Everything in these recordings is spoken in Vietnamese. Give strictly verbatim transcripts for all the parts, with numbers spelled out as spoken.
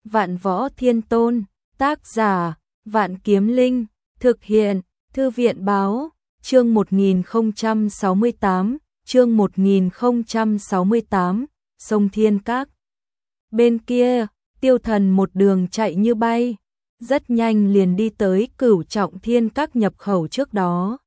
Vạn Võ Thiên Tôn, tác giả, Vạn Kiếm Linh, thực hiện, Thư viện báo, chương một nghìn không trăm sáu mươi tám, chương một nghìn không trăm sáu mươi tám, Sông Thiên Các. Bên kia, Tiêu Thần một đường chạy như bay, rất nhanh liền đi tới Cửu Trọng Thiên Các nhập khẩu trước đó.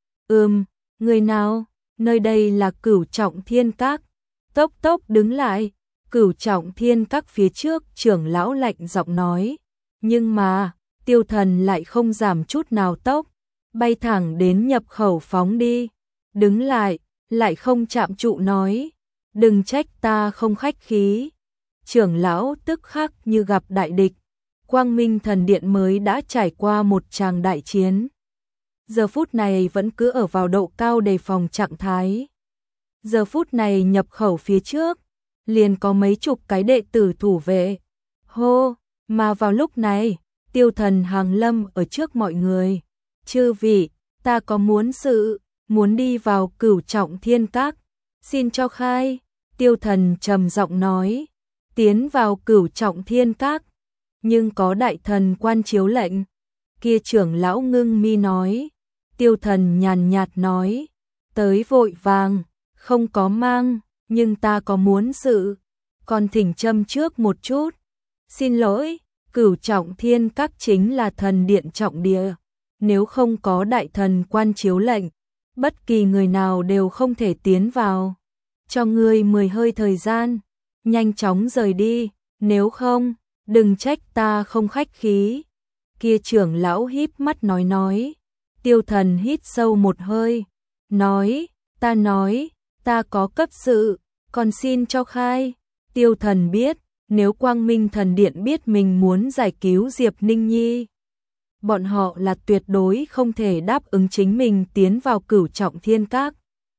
Ừm, người nào? Nơi đây là Cửu Trọng Thiên Các. Tốc tốc đứng lại, Cửu Trọng Thiên Các phía trước trưởng lão lạnh giọng nói. Nhưng mà, Tiêu Thần lại không giảm chút nào tốc, bay thẳng đến nhập khẩu phóng đi. Đứng lại, lại không chạm trụ nói. Đừng trách ta không khách khí. Trưởng lão tức khắc như gặp đại địch. Quang Minh Thần Điện mới đã trải qua một tràng đại chiến. Giờ phút này vẫn cứ ở vào độ cao đề phòng trạng thái. Giờ phút này nhập khẩu phía trước, liền có mấy chục cái đệ tử thủ vệ. Hô, mà vào lúc này, Tiêu Thần hàng lâm ở trước mọi người. Chư vị, ta có muốn sự, muốn đi vào Cửu Trọng Thiên Các. Xin cho khai, Tiêu Thần trầm giọng nói. Tiến vào Cửu Trọng Thiên Các, nhưng có đại thần quan chiếu lệnh. Kia trưởng lão ngưng mi nói. Tiêu Thần nhàn nhạt nói. Tới vội vàng, không có mang, nhưng ta có muốn sự. Còn thỉnh châm trước một chút. Xin lỗi, Cửu Trọng Thiên Các chính là thần điện trọng địa. Nếu không có đại thần quan chiếu lệnh, bất kỳ người nào đều không thể tiến vào. Cho ngươi mười hơi thời gian, nhanh chóng rời đi, nếu không, đừng trách ta không khách khí. Kia trưởng lão híp mắt nói nói. Tiêu Thần hít sâu một hơi, nói, ta nói, ta có cấp sự, còn xin cho khai. Tiêu Thần biết, nếu Quang Minh Thần Điện biết mình muốn giải cứu Diệp Ninh Nhi, bọn họ là tuyệt đối không thể đáp ứng chính mình tiến vào Cửu Trọng Thiên Các.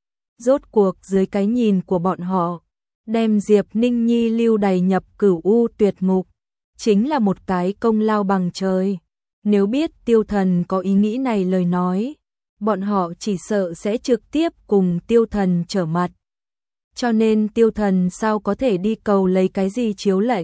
Rốt cuộc dưới cái nhìn của bọn họ, đem Diệp Ninh Nhi lưu đày nhập Cửu U Tuyệt Ngục, chính là một cái công lao bằng trời. Nếu biết Tiêu Thần có ý nghĩ này lời nói, bọn họ chỉ sợ sẽ trực tiếp cùng Tiêu Thần trở mặt. Cho nên Tiêu Thần sao có thể đi cầu lấy cái gì chiếu lệnh.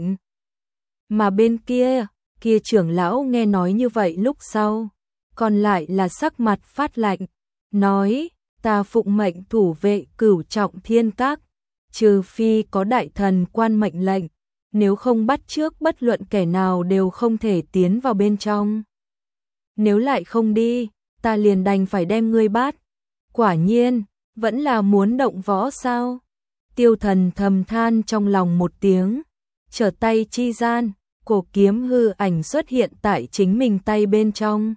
Mà bên kia, kia trưởng lão nghe nói như vậy lúc sau, còn lại là sắc mặt phát lạnh, nói, ta phụng mệnh thủ vệ Cửu Trọng Thiên Các, trừ phi có đại thần quan mệnh lệnh, nếu không bắt trước bất luận kẻ nào đều không thể tiến vào bên trong. Nếu lại không đi, ta liền đành phải đem ngươi bắt. Quả nhiên, vẫn là muốn động võ sao? Tiêu Thần thầm than trong lòng một tiếng, trở tay chi gian, cổ kiếm hư ảnh xuất hiện tại chính mình tay bên trong.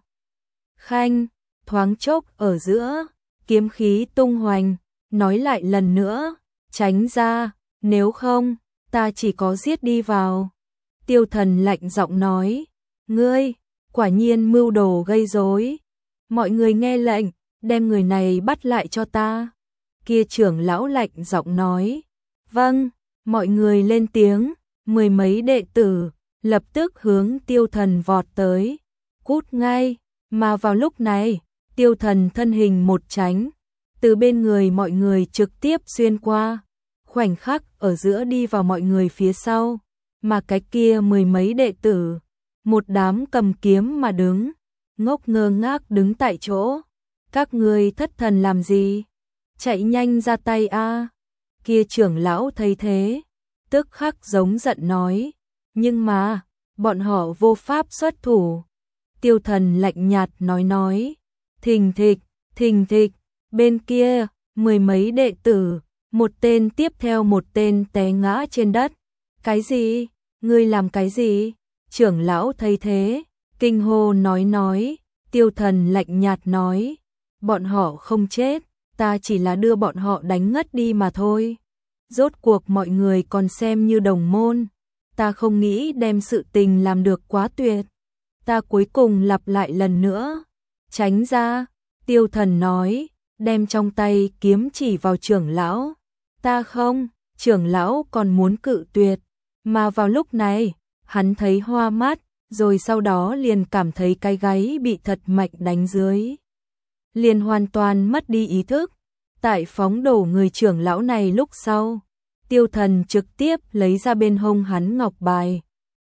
Khanh, thoáng chốc ở giữa, kiếm khí tung hoành, nói lại lần nữa, tránh ra, nếu không, ta chỉ có giết đi vào. Tiêu Thần lạnh giọng nói, ngươi, quả nhiên mưu đồ gây rối. Mọi người nghe lệnh, đem người này bắt lại cho ta. Kia trưởng lão lạnh giọng nói, vâng, mọi người lên tiếng, mười mấy đệ tử, lập tức hướng Tiêu Thần vọt tới, cút ngay, mà vào lúc này, Tiêu Thần thân hình một tránh, từ bên người mọi người trực tiếp xuyên qua, khoảnh khắc ở giữa đi vào mọi người phía sau, mà cái kia mười mấy đệ tử, một đám cầm kiếm mà đứng, ngốc ngơ ngác đứng tại chỗ. Các ngươi thất thần làm gì? Chạy nhanh ra tay a! Kia trưởng lão thấy thế, tức khắc giống giận nói, nhưng mà, bọn họ vô pháp xuất thủ. Tiêu Thần lạnh nhạt nói nói, thình thịch, thình thịch, bên kia, mười mấy đệ tử, một tên tiếp theo một tên té ngã trên đất. Cái gì? Ngươi làm cái gì? Trưởng lão thấy thế, kinh hô nói nói. Tiêu Thần lạnh nhạt nói, bọn họ không chết, ta chỉ là đưa bọn họ đánh ngất đi mà thôi. Rốt cuộc mọi người còn xem như đồng môn, ta không nghĩ đem sự tình làm được quá tuyệt. Ta cuối cùng lặp lại lần nữa, tránh ra. Tiêu Thần nói, đem trong tay kiếm chỉ vào trưởng lão. Ta không, trưởng lão còn muốn cự tuyệt, mà vào lúc này, hắn thấy hoa mắt, rồi sau đó liền cảm thấy cái gáy bị thật mạnh đánh dưới. Liền hoàn toàn mất đi ý thức. Tại phóng đổ người trưởng lão này lúc sau, Tiêu Thần trực tiếp lấy ra bên hông hắn ngọc bài,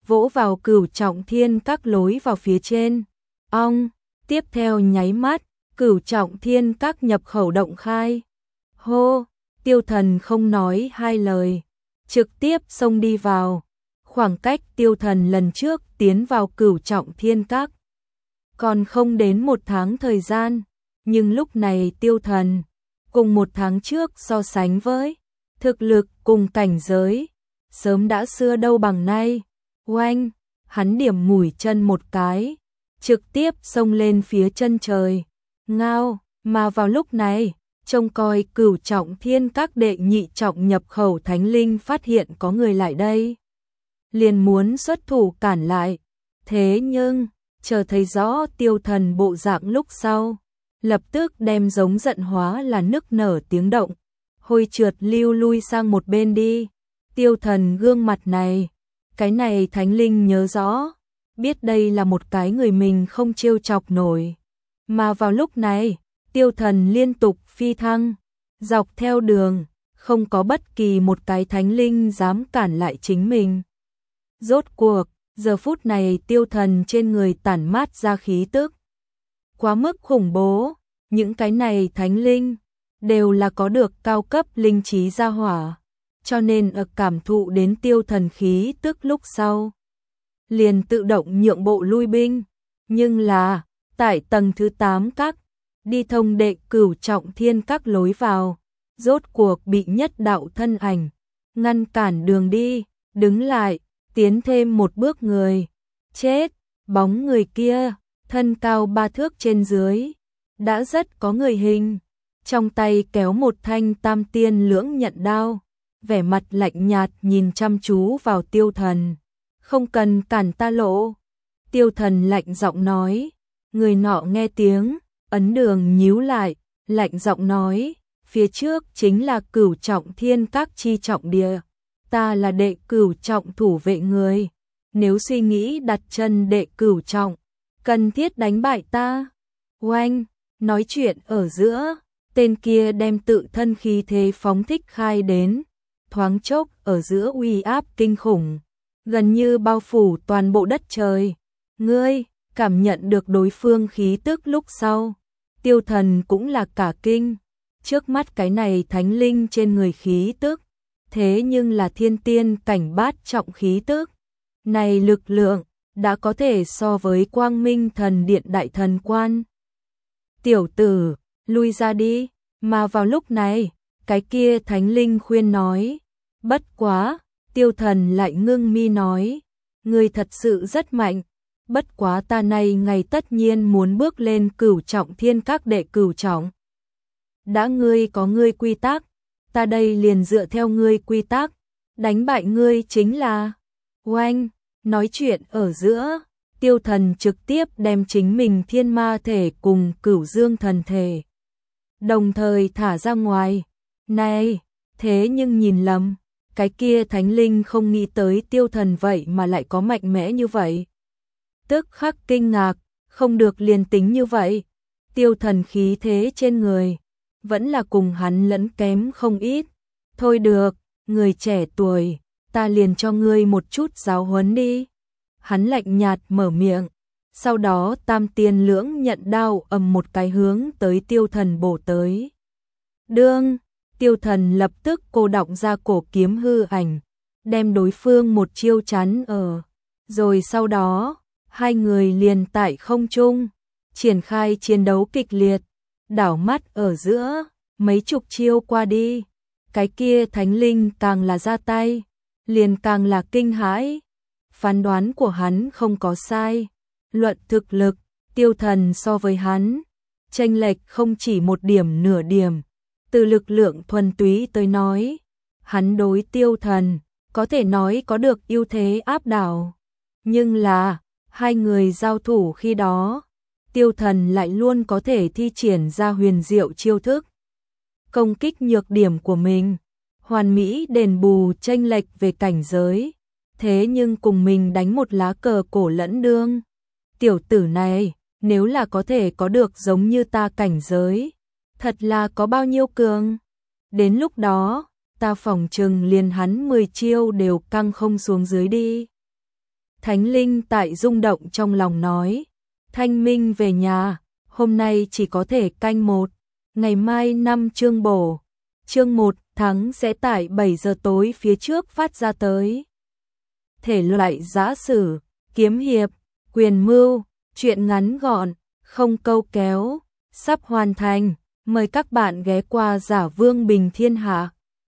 vỗ vào Cửu Trọng Thiên Các lối vào phía trên. Ong, tiếp theo nháy mắt, Cửu Trọng Thiên Các nhập khẩu động khai. Hô, Tiêu Thần không nói hai lời, trực tiếp xông đi vào. Khoảng cách Tiêu Thần lần trước tiến vào Cửu Trọng Thiên Các còn không đến một tháng thời gian, nhưng lúc này Tiêu Thần cùng một tháng trước so sánh với thực lực cùng cảnh giới, sớm đã xưa đâu bằng nay. Oanh, hắn điểm mũi chân một cái, trực tiếp xông lên phía chân trời. Ngao, mà vào lúc này, trông coi Cửu Trọng Thiên Các đệ nhị trọng nhập khẩu thánh linh phát hiện có người lại đây, liền muốn xuất thủ cản lại. Thế nhưng, chờ thấy rõ Tiêu Thần bộ dạng lúc sau, lập tức đem giống giận hóa là nức nở tiếng động, hôi trượt lưu lui sang một bên đi. Tiêu Thần gương mặt này, cái này thánh linh nhớ rõ, biết đây là một cái người mình không trêu chọc nổi. Mà vào lúc này, Tiêu Thần liên tục phi thăng, dọc theo đường, không có bất kỳ một cái thánh linh dám cản lại chính mình. Rốt cuộc, giờ phút này Tiêu Thần trên người tản mát ra khí tức quá mức khủng bố, những cái này thánh linh đều là có được cao cấp linh trí gia hỏa, cho nên ở cảm thụ đến Tiêu Thần khí tức lúc sau, liền tự động nhượng bộ lui binh. Nhưng là, tại tầng thứ tám các, đi thông đệ Cửu Trọng Thiên Các lối vào, rốt cuộc bị nhất đạo thân ảnh ngăn cản đường đi, đứng lại, tiến thêm một bước người. Chết, bóng người kia, thân cao ba thước trên dưới, đã rất có người hình, trong tay kéo một thanh tam tiên lưỡng nhận đao, vẻ mặt lạnh nhạt nhìn chăm chú vào Tiêu Thần. Không cần cản ta lộ. Tiêu Thần lạnh giọng nói. Người nọ nghe tiếng, ấn đường nhíu lại, lạnh giọng nói, phía trước chính là Cửu Trọng Thiên Các chi trọng địa, ta là đệ Cửu Trọng thủ vệ người, nếu suy nghĩ đặt chân đệ Cửu Trọng, cần thiết đánh bại ta. Oanh, nói chuyện ở giữa, tên kia đem tự thân khí thế phóng thích khai đến, thoáng chốc ở giữa uy áp kinh khủng, gần như bao phủ toàn bộ đất trời. Ngươi, cảm nhận được đối phương khí tức lúc sau, Tiêu Thần cũng là cả kinh, trước mắt cái này thánh linh trên người khí tức, thế nhưng là thiên tiên cảnh bát trọng khí tức, này lực lượng đã có thể so với Quang Minh Thần Điện đại thần quan. Tiểu tử, lui ra đi. Mà vào lúc này, cái kia thánh linh khuyên nói, bất quá, Tiêu Thần lại ngưng mi nói, ngươi thật sự rất mạnh, bất quá ta này ngày tất nhiên muốn bước lên Cửu Trọng Thiên Các đệ Cửu Trọng. Đã ngươi có ngươi quy tắc, ta đây liền dựa theo ngươi quy tắc, đánh bại ngươi chính là. Oanh, nói chuyện ở giữa, Tiêu Thần trực tiếp đem chính mình thiên ma thể cùng Cửu Dương thần thể đồng thời thả ra ngoài. Này, thế nhưng nhìn lầm, cái kia thánh linh không nghĩ tới Tiêu Thần vậy mà lại có mạnh mẽ như vậy. Tức khắc kinh ngạc, không được liền tính như vậy. Tiêu Thần khí thế trên người, vẫn là cùng hắn lẫn kém không ít. Thôi được, người trẻ tuổi, ta liền cho ngươi một chút giáo huấn đi. Hắn lạnh nhạt mở miệng, sau đó tam tiên lưỡng nhận đao ầm một cái hướng tới Tiêu Thần bổ tới. Đương, Tiêu Thần lập tức cô đọng ra cổ kiếm hư ảnh, đem đối phương một chiêu chắn ở. Rồi sau đó, hai người liền tại không trung, triển khai chiến đấu kịch liệt, đảo mắt ở giữa, mấy chục chiêu qua đi. Cái kia thánh linh càng là ra tay, liền càng là kinh hãi. Phán đoán của hắn không có sai. Luận thực lực, Tiêu Thần so với hắn, chênh lệch không chỉ một điểm nửa điểm. Từ lực lượng thuần túy tới nói, hắn đối Tiêu Thần, có thể nói có được ưu thế áp đảo. Nhưng là, hai người giao thủ khi đó, Tiêu Thần lại luôn có thể thi triển ra huyền diệu chiêu thức. Công kích nhược điểm của mình, hoàn mỹ đền bù chênh lệch về cảnh giới. Thế nhưng cùng mình đánh một lá cờ cổ lẫn đương. Tiểu tử này, nếu là có thể có được giống như ta cảnh giới, thật là có bao nhiêu cường. Đến lúc đó, ta phỏng chừng liền hắn mười chiêu đều căng không xuống dưới đi. Thánh linh tại rung động trong lòng nói, Thanh Minh về nhà, hôm nay chỉ có thể canh một, ngày mai năm chương bổ. Chương một tháng sẽ tại bảy giờ tối phía trước phát ra tới. Thể loại giã sử, kiếm hiệp, quyền mưu, truyện ngắn gọn, không câu kéo, sắp hoàn thành. Mời các bạn ghé qua Giả Vương Bình Thiên Hạ.